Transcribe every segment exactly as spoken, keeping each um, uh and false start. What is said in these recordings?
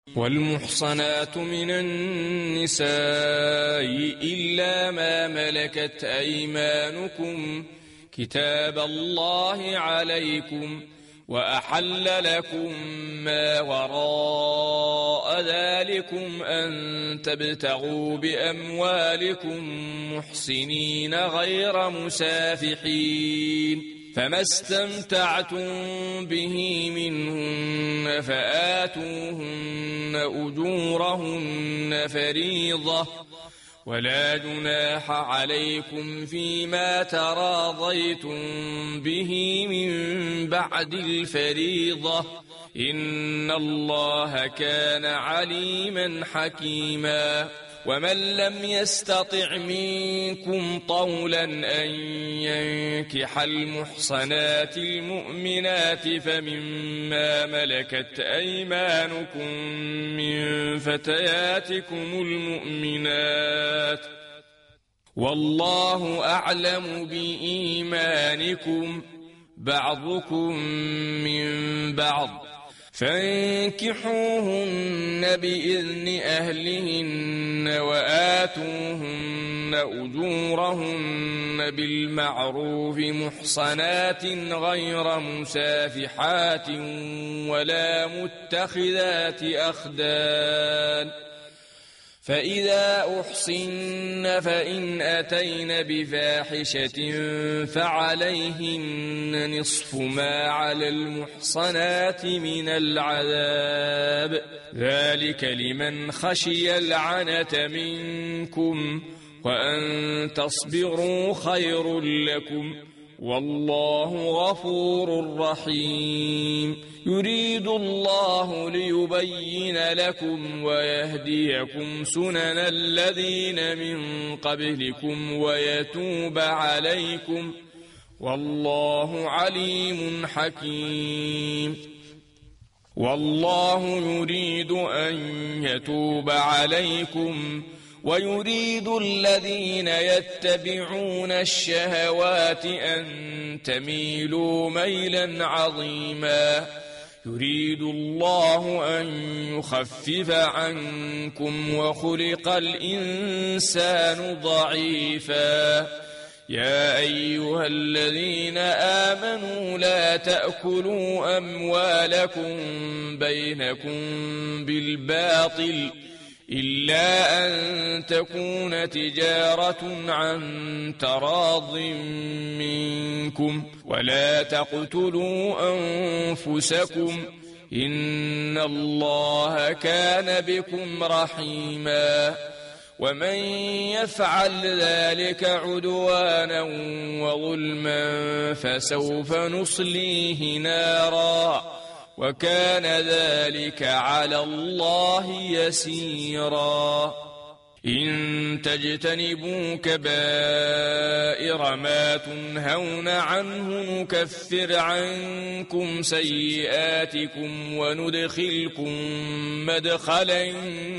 والمحصنات من النساء إلا ما ملكت أيمانكم كتاب الله عليكم، وأحل لكم ما وراء ذلكم أن تبتغوا بأموالكم محصنين غير مسافحين، فما استمتعتم به منهن فآتوهن أجورهن فريضة، ولا جناح عليكم فيما تراضيتم به من بعد الفريضة، إن الله كان عليما حكيما. ومن لم يستطع منكم طولا أن ينكح المحصنات المؤمنات فمما ملكت أيمانكم من فتياتكم المؤمنات، والله أعلم بإيمانكم، بعضكم من بعض، فانكحوهن بإذن أهلهن وآتوهن أجورهن بالمعروف محصنات غير مسافحات ولا متخذات أخدان، فإذا أحصن فإن أتين بفاحشة فعليهن نصف ما على المحصنات من العذاب، ذلك لمن خشي العنة منكم، وأن تصبروا خير لكم، والله غفور رحيم. يريد الله ليبين لكم ويهديكم سنن الذين من قبلكم ويتوب عليكم، والله عليم حكيم. والله يريد أن يتوب عليكم ويريد الذين يتبعون الشهوات أن تميلوا ميلا عظيما. يريد الله أن يخفف عنكم وخلق الإنسان ضعيفا. يا أيها الذين آمنوا لا تأكلوا أموالكم بينكم بالباطل إلا أن تكون تجارة عن تراض منكم، ولا تقتلوا أنفسكم، إن الله كان بكم رحيما. ومن يفعل ذلك عدوانا وظلما فسوف نصليه نارا، وكان ذلك على الله يسيرا. إن تجتنبوا كبائر ما تنهون عنه نكفر عنكم سيئاتكم وندخلكم مدخلا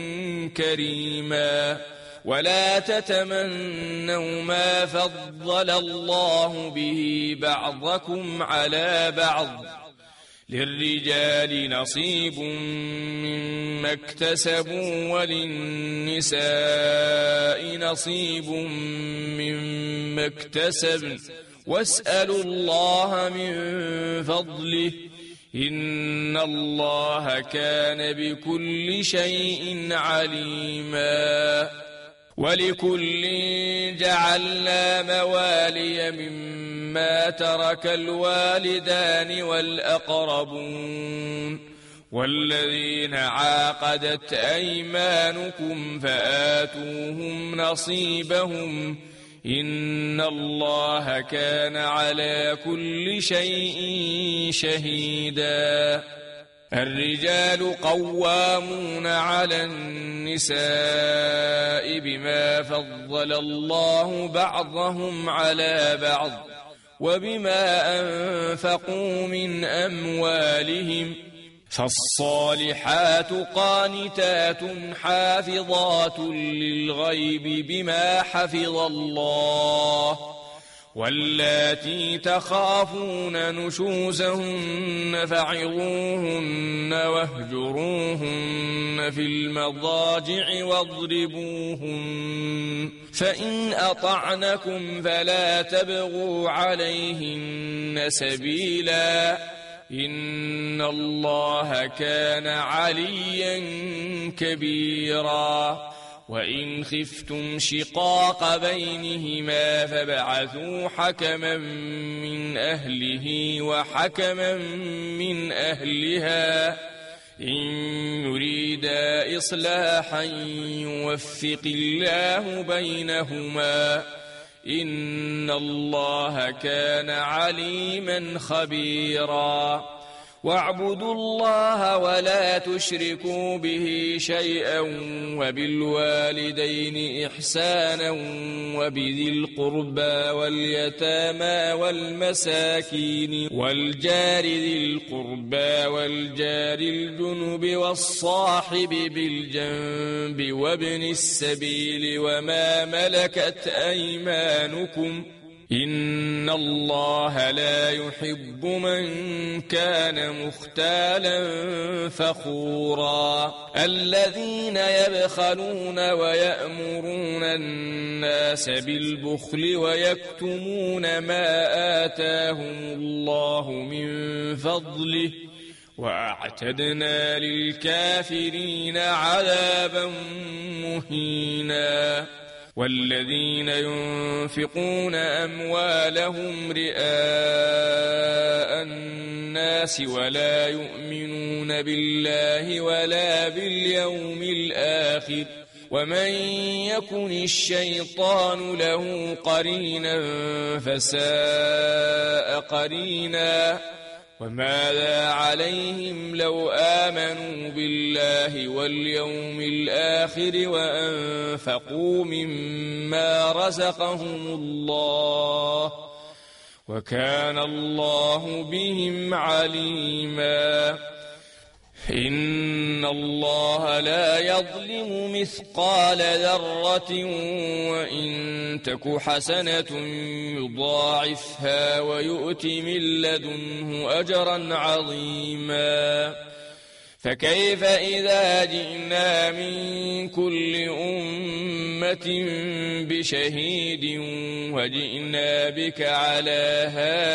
كريما. ولا تتمنوا ما فضل الله به بعضكم على بعض، للرجال نصيب مما اكتسبوا وللنساء نصيب مما اكتسبن، واسألوا الله من فضله، إن الله كان بكل شيء عليما. ولكل جعلنا موالي مما ترك الوالدان والأقربون والذين عاقدت أيمانكم فآتوهم نصيبهم، إن الله كان على كل شيء شهيدا. الرجال قوامون على النساء بما فضل الله بعضهم على بعض وبما أنفقوا من أموالهم، فالصالحات قانتات حافظات للغيب بما حفظ الله، واللاتي تخافون نشوزهن فعظوهن واهجروهن في المضاجع واضربوهن فإن أطعنكم فلا تبغوا عليهن سبيلا إن الله كان عليا كبيرا وإن خفتم شقاق بينهما فابعثوا حكما من أهله وحكما من أهلها إن يريدا إصلاحا يوفق الله بينهما إن الله كان عليما خبيرا واعبدوا الله ولا تشركوا به شيئا وبالوالدين إحسانا وبذي القربى واليتامى والمساكين والجار ذي القربى والجار الجنب والصاحب بالجنب وابن السبيل وما ملكت أيمانكم إن الله لا يحب من كان مختالا فخورا الذين يبخلون ويأمرون الناس بالبخل ويكتمون ما آتاهم الله من فضله وأعتدنا للكافرين عذابا مهينا والذين ينفقون أموالهم رئاء الناس ولا يؤمنون بالله ولا باليوم الآخر ومن يكن الشيطان له قرينا فساء قرينا وماذا عليهم لو آمنوا بالله واليوم الآخر وأنفقوا مما رزقهم الله وكان الله بهم عليما إن الله لا يظلم مثقال ذرة وإن تك حسنة يضاعفها ويؤت من لدنه أجرا عظيما فكيف إذا جئنا من كل أمة بشهيد وجئنا بك على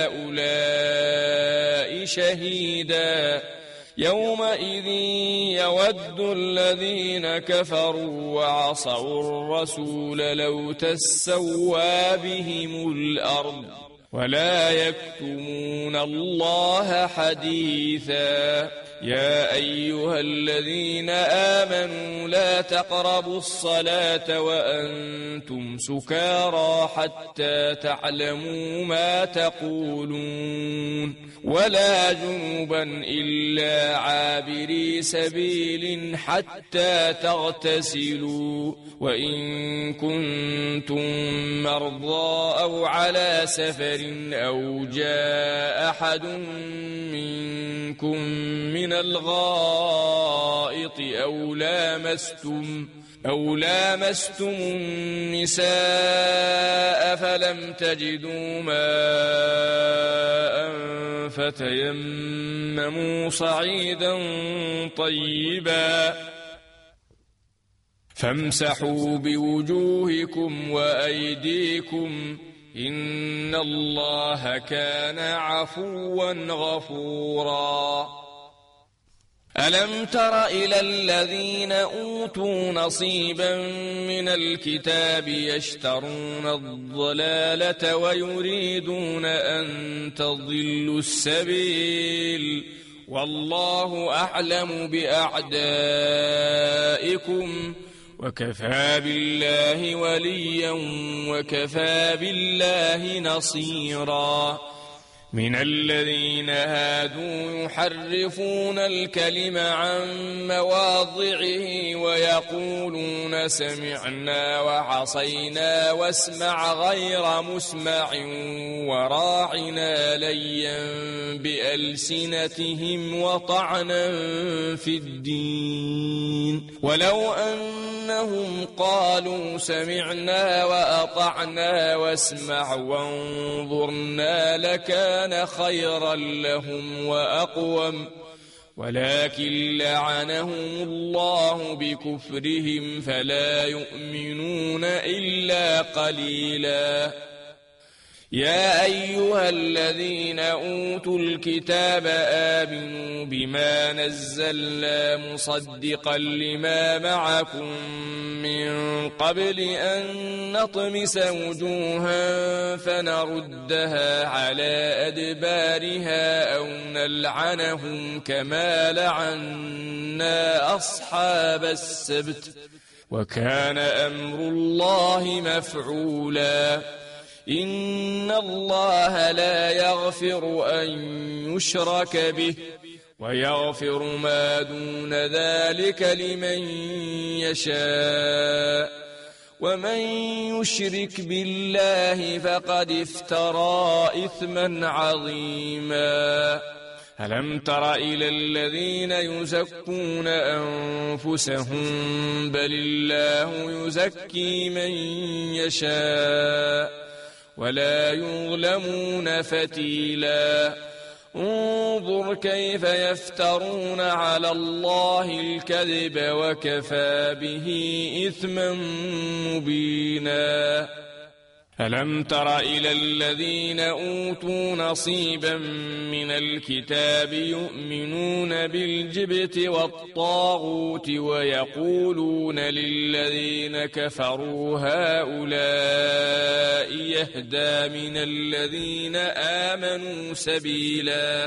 هؤلاء شهيدا يومئذ يود الذين كفروا وعصوا الرسول لو تسوى بهم الأرض ولا يكتمون الله حديثا يا أيها الذين آمنوا لا تقربوا الصلاة وأنتم سكارى حتى تعلموا ما تقولون ولا جنبا إلا عابري سبيل حتى تغتسلوا وإن كنتم مرضى أو على سفر أو جاء أحد منكم من الغائط أو لامستم أو لامستم النساء فلم تجدوا ماء فتيمموا صعيدا طيبا فامسحوا بوجوهكم وأيديكم إن الله كان عفوا غفورا ألم تر إلى الذين أوتوا نصيبا من الكتاب يشترون الضلالة ويريدون أن تضلوا السبيل والله أعلم بأعدائكم وكفى بالله وليا وكفى بالله نصيرا من الذين هادوا يحرفون الكلم عن مواضعه ويقولون سمعنا وعصينا واسمع غير مسمع وراعنا ليا بألسنتهم وطعنا في الدين ولو أن أنهم قالوا سمعنا وأطعنا واسمع وانظرنا لكان خيرا لهم وأقوم، ولكن لعنهم الله بكفرهم فلا يؤمنون إلا قليلا. يا أيها الذين أوتوا الكتاب آمنوا بما نزلنا مصدقا لما معكم من قبل أن نطمس وجوها فنردها على أدبارها أو نلعنهم كما لعنا أصحاب السبت، وكان أمر الله مفعولا. إن الله لا يغفر أن يشرك به ويغفر ما دون ذلك لمن يشاء، ومن يشرك بالله فقد افترى إثما عظيما. ألم تر إلى الذين يزكون أنفسهم بل الله يزكي من يشاء ولا يظلمون فتيلا. انظر كيف يفترون على الله الكذب وكفى به إثما مبينا. ألم تر إلى الذين أوتوا نصيبا من الكتاب يؤمنون بالجبت والطاغوت ويقولون للذين كفروا هؤلاء يهدى من الذين آمنوا سبيلا.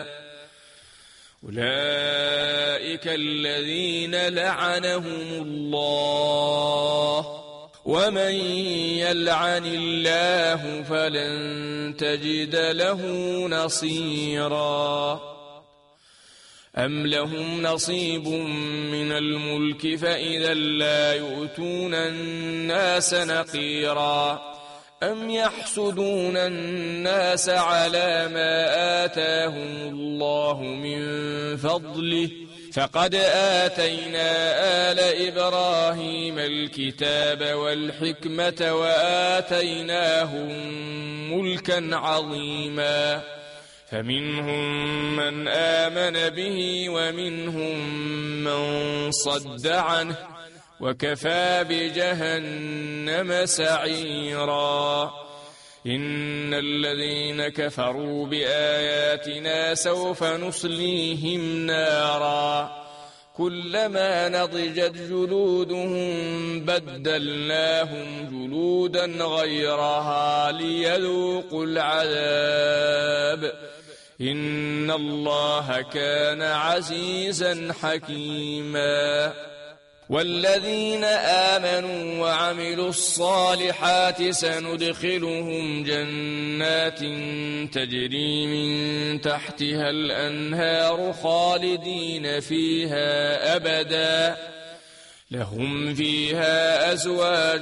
أولئك الذين لعنهم الله، ومن يلعن الله فلن تجد له نصيرا. أم لهم نصيب من الملك فإذا لا يؤتون الناس نقيرا. أم يحسدون الناس على ما آتاهم الله من فضله، فقد آتينا آل إبراهيم الكتاب والحكمة وآتيناهم ملكا عظيما. فمنهم من آمن به ومنهم من صد عنه، وكفى بجهنم سعيرا. إن الذين كفروا بآياتنا سوف نصليهم نارا كلما نضجت جلودهم بدلناهم جلودا غيرها ليذوقوا العذاب. إن الله كان عزيزا حكيما. والذين آمنوا وعملوا الصالحات سندخلهم جنات تجري من تحتها الأنهار خالدين فيها أبدا، لهم فيها أزواج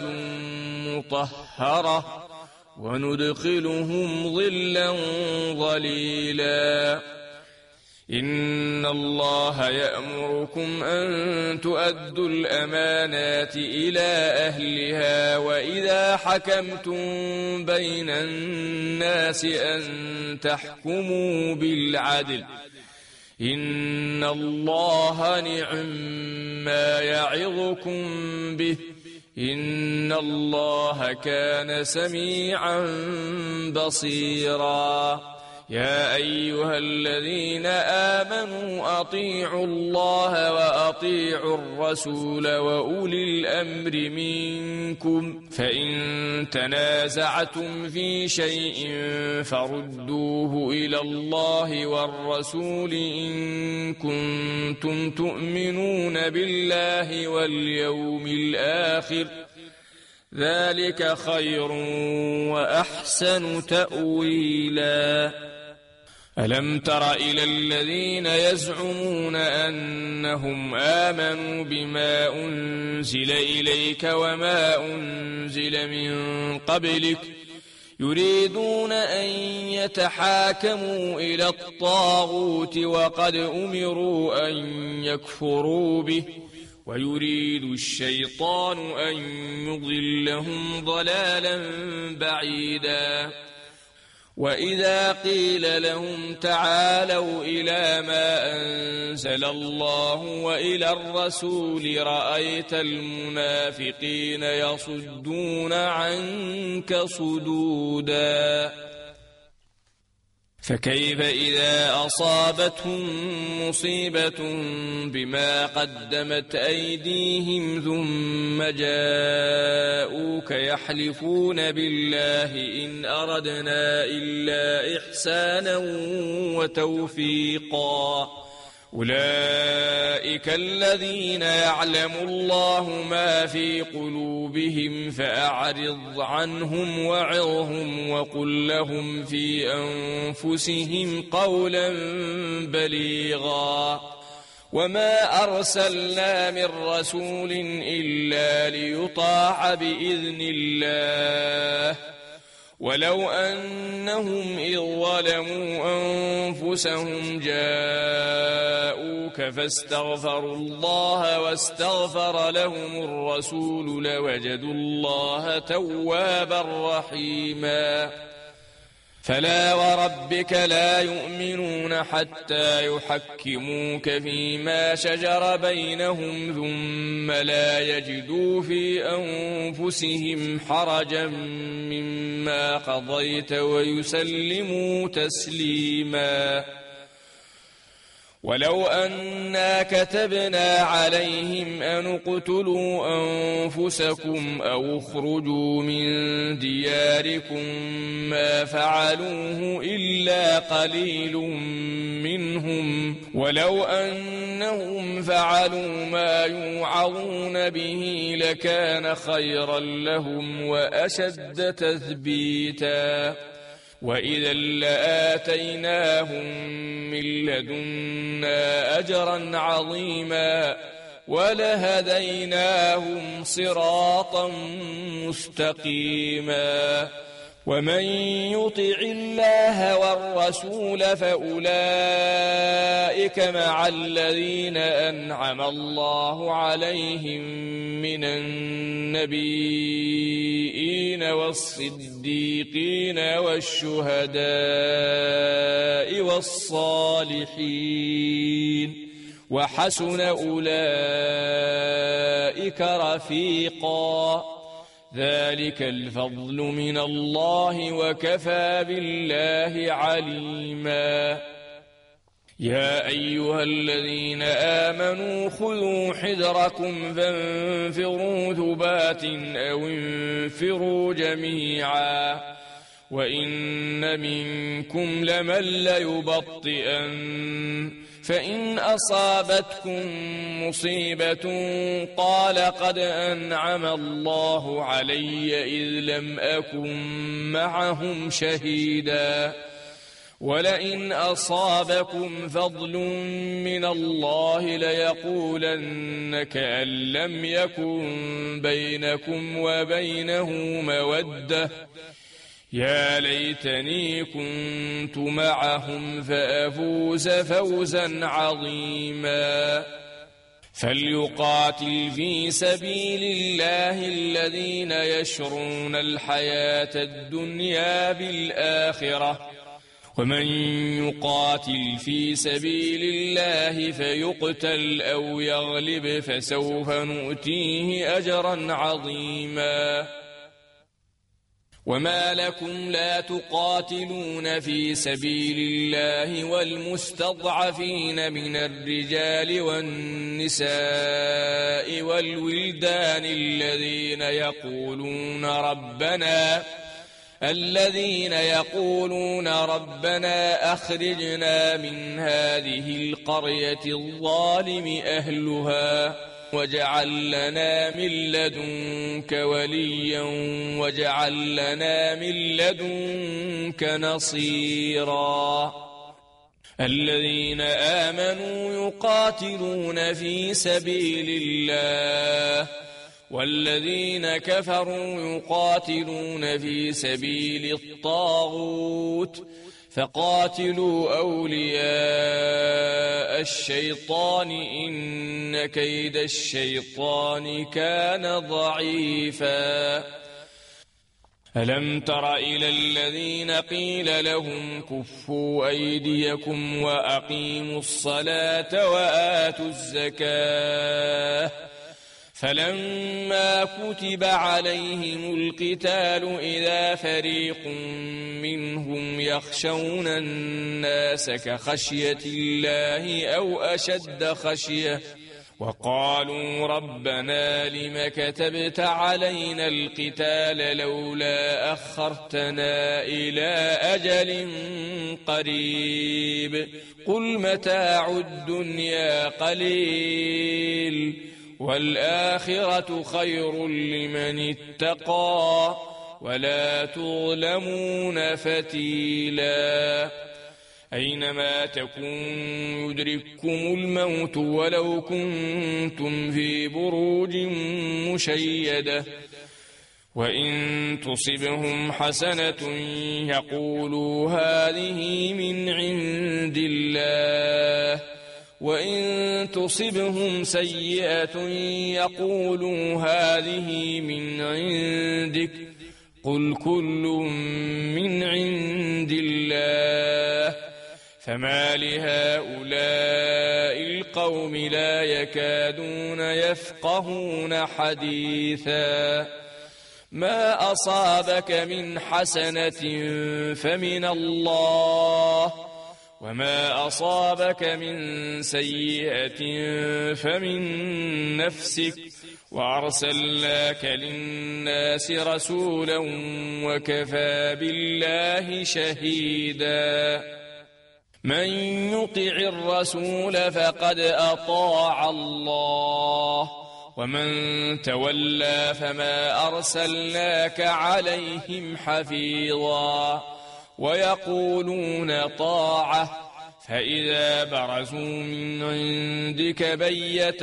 مطهرة وندخلهم ظلا ظليلا. إن الله يأمركم أن تؤدوا الأمانات إلى أهلها وإذا حكمتم بين الناس أن تحكموا بالعدل. إن الله نعم ما يعظكم به، إن الله كان سميعا بصيرا. يا أيها الذين آمنوا أطيعوا الله وأطيعوا الرسول وأولي الأمر منكم، فإن تنازعتم في شيء فردوه إلى الله والرسول إن كنتم تؤمنون بالله واليوم الآخر، ذلك خير وأحسن تأويلا. ألم تر إلى الذين يزعمون أنهم آمنوا بما أنزل إليك وما أنزل من قبلك يريدون أن يتحاكموا إلى الطاغوت وقد أمروا أن يكفروا به ويريد الشيطان أن يضلهم ضلالا بعيدا وإذا قيل لهم تعالوا إلى ما أنزل الله وإلى الرسول رأيت المنافقين يصدون عنك صدودا فكيف إذا أصابتهم مصيبة بما قدمت أيديهم ثم جاءوك يحلفون بالله إن أردنا إلا إحسانا وتوفيقا أولئك الذين يعلم الله ما في قلوبهم فأعرض عنهم وعظهم وقل لهم في أنفسهم قولا بليغا وما أرسلنا من رسول إلا ليطاع بإذن الله ولو أنهم إذ ظلموا أنفسهم جاءوك فاستغفروا الله واستغفر لهم الرسول لوجدوا الله توابا رحيما فلا وربك لا يؤمنون حتى يحكموك فيما شجر بينهم ثم لا يجدوا في أنفسهم حرجا مما قضيت ويسلموا تسليما ولو أنا كتبنا عليهم أن اقتلوا أنفسكم أو اخرجوا من دياركم ما فعلوه إلا قليل منهم ولو أنهم فعلوا ما يوعظون به لكان خيرا لهم وأشد تثبيتا وإذا لآتيناهم من لدنا أجرا عظيما ولهديناهم صراطا مستقيما ومن يطع الله والرسول فأولئك مع الذين أنعم الله عليهم من النبيين والصديقين والشهداء والصالحين وحسن أولئك رفيقا ذلك الفضل من الله وكفى بالله عليما يا أيها الذين آمنوا خذوا حذركم فانفروا ثبات أو انفروا جميعا وإن منكم لمن ليبطئن فإن أصابتكم مصيبة قال قد أنعم الله علي إذ لم أكن معهم شهيدا ولئن أصابكم فضل من الله ليقولن كأن لم يكن بينكم وبينه مودة يا ليتني كنت معهم فأفوز فوزا عظيما فليقاتل في سبيل الله الذين يشرون الحياة الدنيا بالآخرة ومن يقاتل في سبيل الله فيقتل أو يغلب فسوف نؤتيه أجرا عظيما وما لكم لا تقاتلون في سبيل الله والمستضعفين من الرجال والنساء والولدان الذين يقولون ربنا الذين يقولون ربنا أخرجنا من هذه القرية الظالم أهلها واجعل لنا من لدنك وليا واجعل لنا من لدنك نصيرا الذين آمنوا يقاتلون في سبيل الله والذين كفروا يقاتلون في سبيل الطاغوت فقاتلوا أولياء الشيطان إن كيد الشيطان كان ضعيفا ألم تر إلى الذين قيل لهم كفوا أيديكم وأقيموا الصلاة وآتوا الزكاة فلما كتب عليهم القتال إذا فريق منهم يخشون الناس كخشية الله أو أشد خشية وقالوا ربنا لم كتبت علينا القتال لولا أخرتنا إلى أجل قريب قل متاع الدنيا قليل والآخرة خير لمن اتقى ولا تظلمون فتيلا أينما تكونوا يدرككم الموت ولو كنتم في بروج مشيدة وإن تصبهم حسنة يقولوا هذه من عند الله وإن تصبهم سيئة يقولوا هذه من عندك قل كل من عند الله فما لهؤلاء القوم لا يكادون يفقهون حديثا ما أصابك من حسنة فمن الله وما أصابك من سيئة فمن نفسك وأرسلناك للناس رسولا وكفى بالله شهيدا من يطع الرسول فقد أطاع الله ومن تولى فما أرسلناك عليهم حفيظا ويقولون طاعة فإذا برزوا من عندك بيت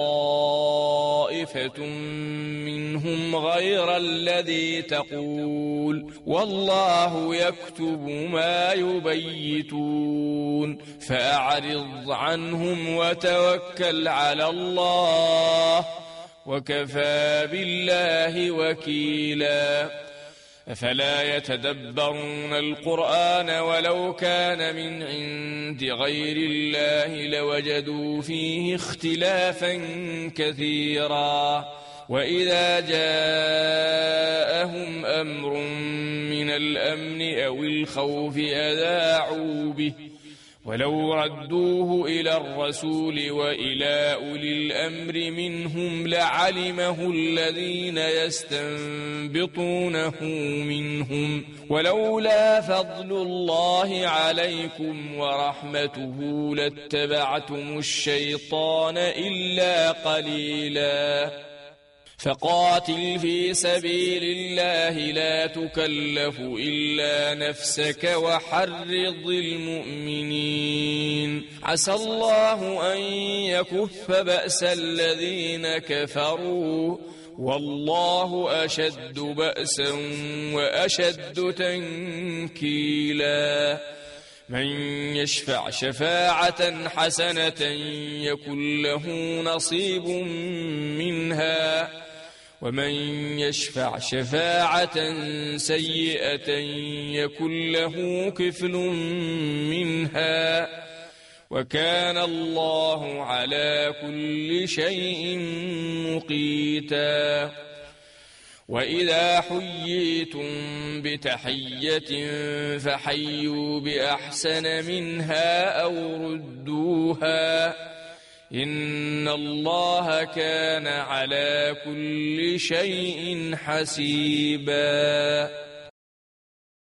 طائفة منهم غير الذي تقول والله يكتب ما يبيتون فأعرض عنهم وتوكل على الله وكفى بالله وكيلا أفلا يتدبرون القرآن ولو كان من عند غير الله لوجدوا فيه اختلافا كثيرا وإذا جاءهم أمر من الأمن أو الخوف أذاعوا به ولو ردوه إلى الرسول وإلى أولي الأمر منهم لعلمه الذين يستنبطونه منهم ولولا فضل الله عليكم ورحمته لاتبعتم الشيطان إلا قليلا فقاتل في سبيل الله لا تكلف إلا نفسك وحرض المؤمنين عسى الله أن يكف بأس الذين كفروا والله أشد بأسا وأشد تنكيلا من يشفع شفاعة حسنة يكن له نصيب منها ومن يشفع شفاعة سيئة يكن له كفل منها وكان الله على كل شيء مقيتا وإذا حييتم بتحية فحيوا بأحسن منها أو ردوها إن الله كان على كل شيء حسيبا